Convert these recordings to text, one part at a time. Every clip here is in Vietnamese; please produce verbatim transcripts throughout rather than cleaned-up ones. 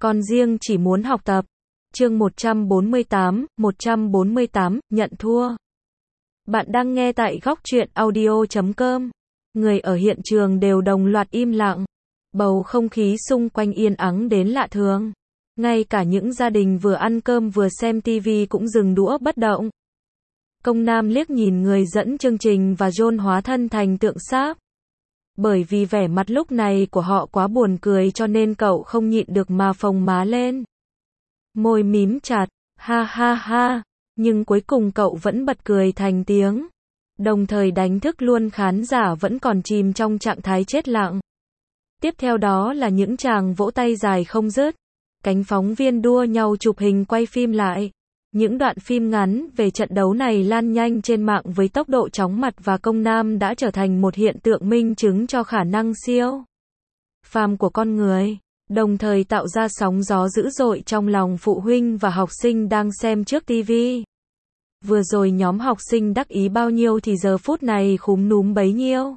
Con riêng chỉ muốn học tập. Chương một trăm bốn mươi tám, một trăm bốn mươi tám, nhận thua. Bạn đang nghe tại góc truyện audio chấm com. Người ở hiện trường đều đồng loạt im lặng. Bầu không khí xung quanh yên ắng đến lạ thường. Ngay cả những gia đình vừa ăn cơm vừa xem tivi cũng dừng đũa bất động. Công Nam liếc nhìn người dẫn chương trình và John hóa thân thành tượng sáp. Bởi vì vẻ mặt lúc này của họ quá buồn cười cho nên cậu không nhịn được mà phồng má lên. Môi mím chặt, ha ha ha, nhưng cuối cùng cậu vẫn bật cười thành tiếng. Đồng thời đánh thức luôn khán giả vẫn còn chìm trong trạng thái chết lặng. Tiếp theo đó là những tràng vỗ tay dài không dứt. Cánh phóng viên đua nhau chụp hình quay phim lại. Những đoạn phim ngắn về trận đấu này lan nhanh trên mạng với tốc độ chóng mặt và Công Nam đã trở thành một hiện tượng minh chứng cho khả năng siêu phàm của con người, đồng thời tạo ra sóng gió dữ dội trong lòng phụ huynh và học sinh đang xem trước tivi. Vừa rồi nhóm học sinh đắc ý bao nhiêu thì giờ phút này khúm núm bấy nhiêu.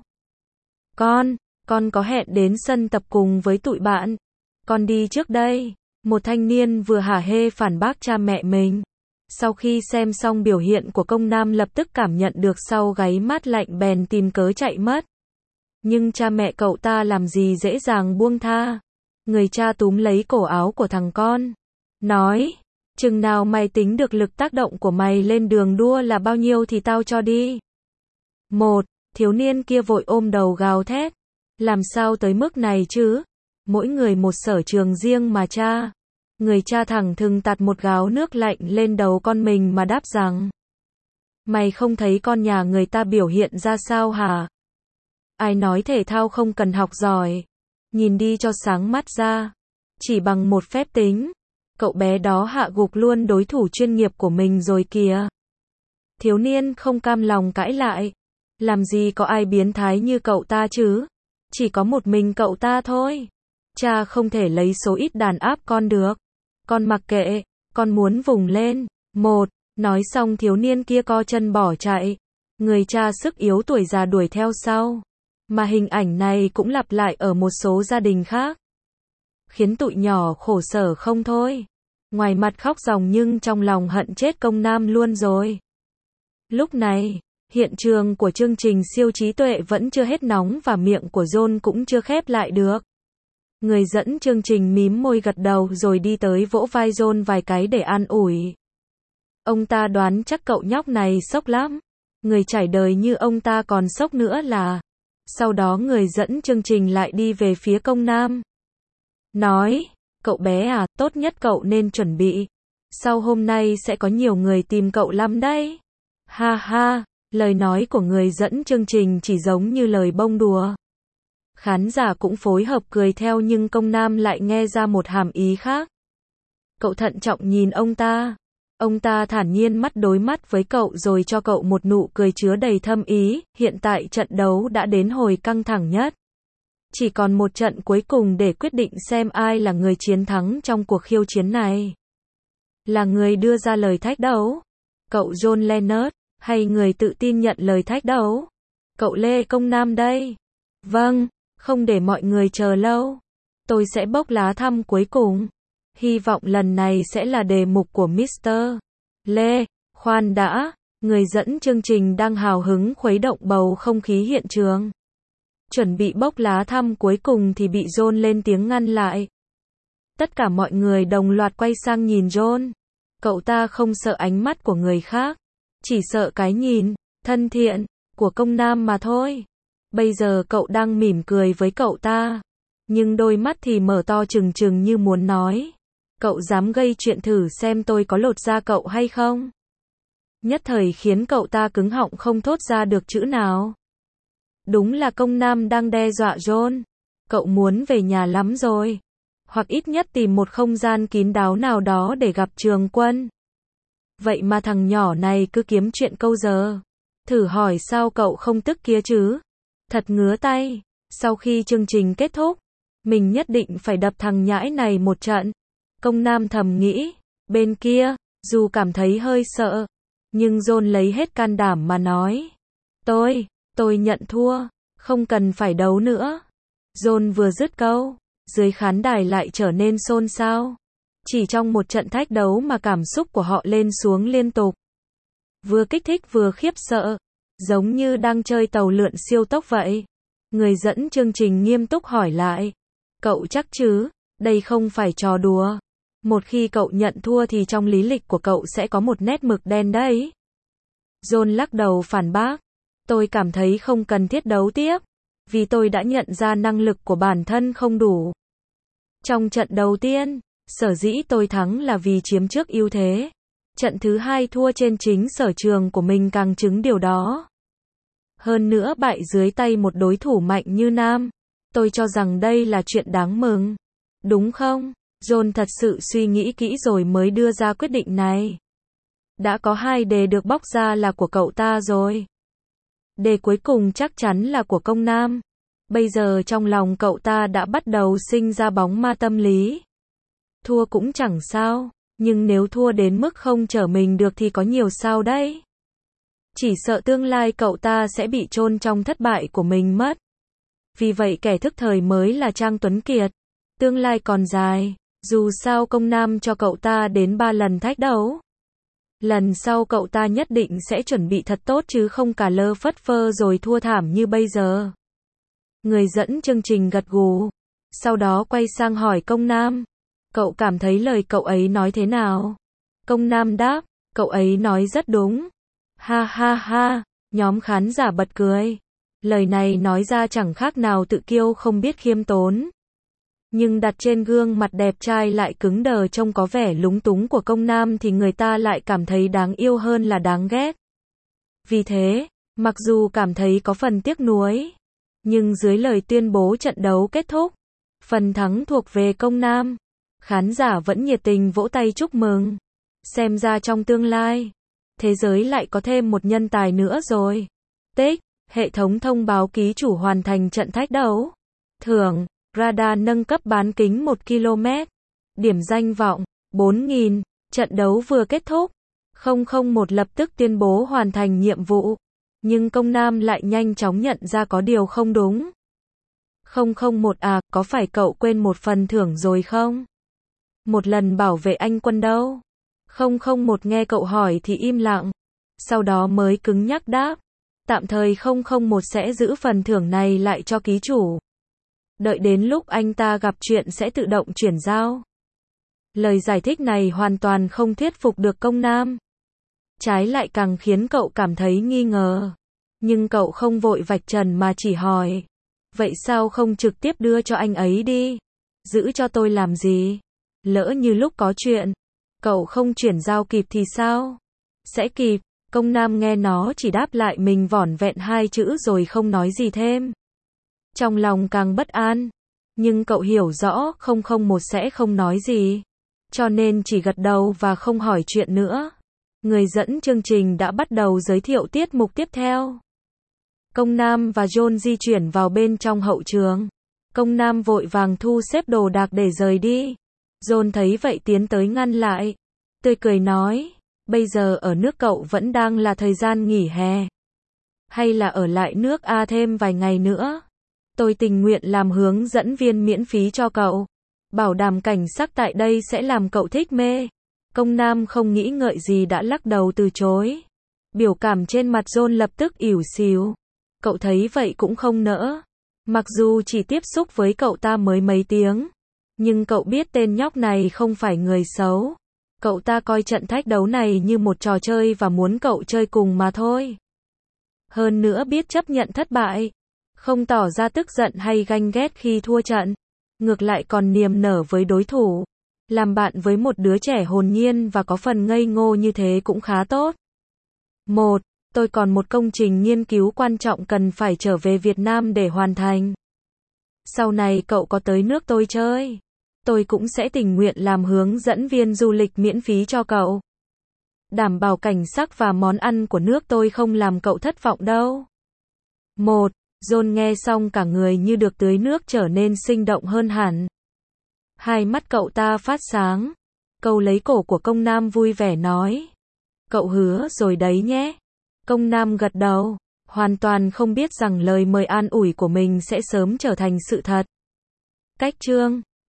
Con, con có hẹn đến sân tập cùng với tụi bạn. Con đi trước đây. Một thanh niên vừa hả hê phản bác cha mẹ mình. Sau khi xem xong biểu hiện của Công Nam lập tức cảm nhận được sau gáy mát lạnh bèn tìm cớ chạy mất. Nhưng cha mẹ cậu ta làm gì dễ dàng buông tha. Người cha túm lấy cổ áo của thằng con. Nói, chừng nào mày tính được lực tác động của mày lên đường đua là bao nhiêu thì tao cho đi. Một, thiếu niên kia vội ôm đầu gào thét. Làm sao tới mức này chứ? Mỗi người một sở trường riêng mà cha. Người cha thẳng thừng tạt một gáo nước lạnh lên đầu con mình mà đáp rằng. Mày không thấy con nhà người ta biểu hiện ra sao hả? Ai nói thể thao không cần học giỏi? Nhìn đi cho sáng mắt ra. Chỉ bằng một phép tính. Cậu bé đó hạ gục luôn đối thủ chuyên nghiệp của mình rồi kìa. Thiếu niên không cam lòng cãi lại. Làm gì có ai biến thái như cậu ta chứ? Chỉ có một mình cậu ta thôi. Cha không thể lấy số ít đàn áp con được. Con mặc kệ, con muốn vùng lên. Một, nói xong thiếu niên kia co chân bỏ chạy. Người cha sức yếu tuổi già đuổi theo sau. Mà hình ảnh này cũng lặp lại ở một số gia đình khác. Khiến tụi nhỏ khổ sở không thôi. Ngoài mặt khóc ròng nhưng trong lòng hận chết Công Nam luôn rồi. Lúc này, hiện trường của chương trình siêu trí tuệ vẫn chưa hết nóng và miệng của John cũng chưa khép lại được. Người dẫn chương trình mím môi gật đầu rồi đi tới vỗ vai John vài cái để an ủi. Ông ta đoán chắc cậu nhóc này sốc lắm. Người trải đời như ông ta còn sốc nữa là. Sau đó người dẫn chương trình lại đi về phía Công Nam. Nói, cậu bé à, tốt nhất cậu nên chuẩn bị. Sau hôm nay sẽ có nhiều người tìm cậu lắm đấy. Ha ha, lời nói của người dẫn chương trình chỉ giống như lời bông đùa. Khán giả cũng phối hợp cười theo nhưng Công Nam lại nghe ra một hàm ý khác. Cậu thận trọng nhìn ông ta. Ông ta thản nhiên mắt đối mắt với cậu rồi cho cậu một nụ cười chứa đầy thâm ý. Hiện tại trận đấu đã đến hồi căng thẳng nhất. Chỉ còn một trận cuối cùng để quyết định xem ai là người chiến thắng trong cuộc khiêu chiến này. Là người đưa ra lời thách đấu? Cậu John Leonard, hay người tự tin nhận lời thách đấu? Cậu Lê Công Nam đây. Vâng. Không để mọi người chờ lâu. Tôi sẽ bốc lá thăm cuối cùng. Hy vọng lần này sẽ là đề mục của mít tơ Lê. Khoan đã, người dẫn chương trình đang hào hứng khuấy động bầu không khí hiện trường. Chuẩn bị bốc lá thăm cuối cùng thì bị John lên tiếng ngăn lại. Tất cả mọi người đồng loạt quay sang nhìn John. Cậu ta không sợ ánh mắt của người khác. Chỉ sợ cái nhìn, thân thiện, của Công Nam mà thôi. Bây giờ cậu đang mỉm cười với cậu ta. Nhưng đôi mắt thì mở to trừng trừng như muốn nói. Cậu dám gây chuyện thử xem tôi có lột da cậu hay không? Nhất thời khiến cậu ta cứng họng không thốt ra được chữ nào. Đúng là Công Nam đang đe dọa John. Cậu muốn về nhà lắm rồi. Hoặc ít nhất tìm một không gian kín đáo nào đó để gặp Trường Quân. Vậy mà thằng nhỏ này cứ kiếm chuyện câu giờ. Thử hỏi sao cậu không tức kia chứ? Thật ngứa tay. Sau khi chương trình kết thúc, mình nhất định phải đập thằng nhãi này một trận. Công Nam thầm nghĩ. Bên kia, dù cảm thấy hơi sợ, nhưng John lấy hết can đảm mà nói. Tôi, tôi nhận thua. Không cần phải đấu nữa. John vừa dứt câu, dưới khán đài lại trở nên xôn xao. Chỉ trong một trận thách đấu mà cảm xúc của họ lên xuống liên tục. Vừa kích thích vừa khiếp sợ, giống như đang chơi tàu lượn siêu tốc vậy. Người dẫn chương trình nghiêm túc hỏi lại. Cậu chắc chứ, đây không phải trò đùa. Một khi cậu nhận thua thì trong lý lịch của cậu sẽ có một nét mực đen đấy. John lắc đầu phản bác. Tôi cảm thấy không cần thiết đấu tiếp. Vì tôi đã nhận ra năng lực của bản thân không đủ. Trong trận đầu tiên, sở dĩ tôi thắng là vì chiếm trước ưu thế. Trận thứ hai thua trên chính sở trường của mình càng chứng điều đó. Hơn nữa bại dưới tay một đối thủ mạnh như Nam. Tôi cho rằng đây là chuyện đáng mừng. Đúng không? John thật sự suy nghĩ kỹ rồi mới đưa ra quyết định này. Đã có hai đề được bóc ra là của cậu ta rồi. Đề cuối cùng chắc chắn là của Công Nam. Bây giờ trong lòng cậu ta đã bắt đầu sinh ra bóng ma tâm lý. Thua cũng chẳng sao, nhưng nếu thua đến mức không trở mình được thì có nhiều sao đấy. Chỉ sợ tương lai cậu ta sẽ bị chôn trong thất bại của mình mất. Vì vậy kẻ thức thời mới là Trang Tuấn Kiệt. Tương lai còn dài, dù sao Công Nam cho cậu ta đến ba lần thách đấu. Lần sau cậu ta nhất định sẽ chuẩn bị thật tốt chứ không cả lơ phất phơ rồi thua thảm như bây giờ. Người dẫn chương trình gật gù, sau đó quay sang hỏi Công Nam. Cậu cảm thấy lời cậu ấy nói thế nào? Công Nam đáp, cậu ấy nói rất đúng. Ha ha ha, nhóm khán giả bật cười. Lời này nói ra chẳng khác nào tự kiêu không biết khiêm tốn. Nhưng đặt trên gương mặt đẹp trai lại cứng đờ trông có vẻ lúng túng của Công Nam thì người ta lại cảm thấy đáng yêu hơn là đáng ghét. Vì thế, mặc dù cảm thấy có phần tiếc nuối, nhưng dưới lời tuyên bố trận đấu kết thúc, phần thắng thuộc về Công Nam. Khán giả vẫn nhiệt tình vỗ tay chúc mừng. Xem ra trong tương lai, thế giới lại có thêm một nhân tài nữa rồi. Tích, hệ thống thông báo ký chủ hoàn thành trận thách đấu. Thưởng, radar nâng cấp bán kính một ki lô mét. Điểm danh vọng, bốn nghìn. Trận đấu vừa kết thúc. không không một lập tức tuyên bố hoàn thành nhiệm vụ. Nhưng Công Nam lại nhanh chóng nhận ra có điều không đúng. không không một à, có phải cậu quên một phần thưởng rồi không? Một lần bảo vệ anh quân đâu? không không một nghe cậu hỏi thì im lặng. Sau đó mới cứng nhắc đáp. Tạm thời không không một sẽ giữ phần thưởng này lại cho ký chủ. Đợi đến lúc anh ta gặp chuyện sẽ tự động chuyển giao. Lời giải thích này hoàn toàn không thuyết phục được Công Nam. Trái lại càng khiến cậu cảm thấy nghi ngờ. Nhưng cậu không vội vạch trần mà chỉ hỏi. Vậy sao không trực tiếp đưa cho anh ấy đi? Giữ cho tôi làm gì? Lỡ như lúc có chuyện, cậu không chuyển giao kịp thì sao? Sẽ kịp. Công Nam nghe nó chỉ đáp lại mình vỏn vẹn hai chữ rồi không nói gì thêm. Trong lòng càng bất an. Nhưng cậu hiểu rõ không không một sẽ không nói gì. Cho nên chỉ gật đầu và không hỏi chuyện nữa. Người dẫn chương trình đã bắt đầu giới thiệu tiết mục tiếp theo. Công Nam và John di chuyển vào bên trong hậu trường. Công Nam vội vàng thu xếp đồ đạc để rời đi. John thấy vậy tiến tới ngăn lại. Tươi cười nói, bây giờ ở nước cậu vẫn đang là thời gian nghỉ hè. Hay là ở lại nước A thêm vài ngày nữa? Tôi tình nguyện làm hướng dẫn viên miễn phí cho cậu. Bảo đảm cảnh sắc tại đây sẽ làm cậu thích mê. Công Nam không nghĩ ngợi gì đã lắc đầu từ chối. Biểu cảm trên mặt John lập tức ỉu xìu. Cậu thấy vậy cũng không nỡ. Mặc dù chỉ tiếp xúc với cậu ta mới mấy tiếng. Nhưng cậu biết tên nhóc này không phải người xấu. Cậu ta coi trận thách đấu này như một trò chơi và muốn cậu chơi cùng mà thôi. Hơn nữa biết chấp nhận thất bại. Không tỏ ra tức giận hay ganh ghét khi thua trận. Ngược lại còn niềm nở với đối thủ. Làm bạn với một đứa trẻ hồn nhiên và có phần ngây ngô như thế cũng khá tốt. một. Tôi còn một công trình nghiên cứu quan trọng cần phải trở về Việt Nam để hoàn thành. Sau này cậu có tới nước tôi chơi, tôi cũng sẽ tình nguyện làm hướng dẫn viên du lịch miễn phí cho cậu. Đảm bảo cảnh sắc và món ăn của nước tôi không làm cậu thất vọng đâu. một. John nghe xong cả người như được tưới nước trở nên sinh động hơn hẳn. Hai mắt cậu ta phát sáng. Câu lấy cổ của Công Nam vui vẻ nói. Cậu hứa rồi đấy nhé. Công Nam gật đầu, hoàn toàn không biết rằng lời mời an ủi của mình sẽ sớm trở thành sự thật. Cách chương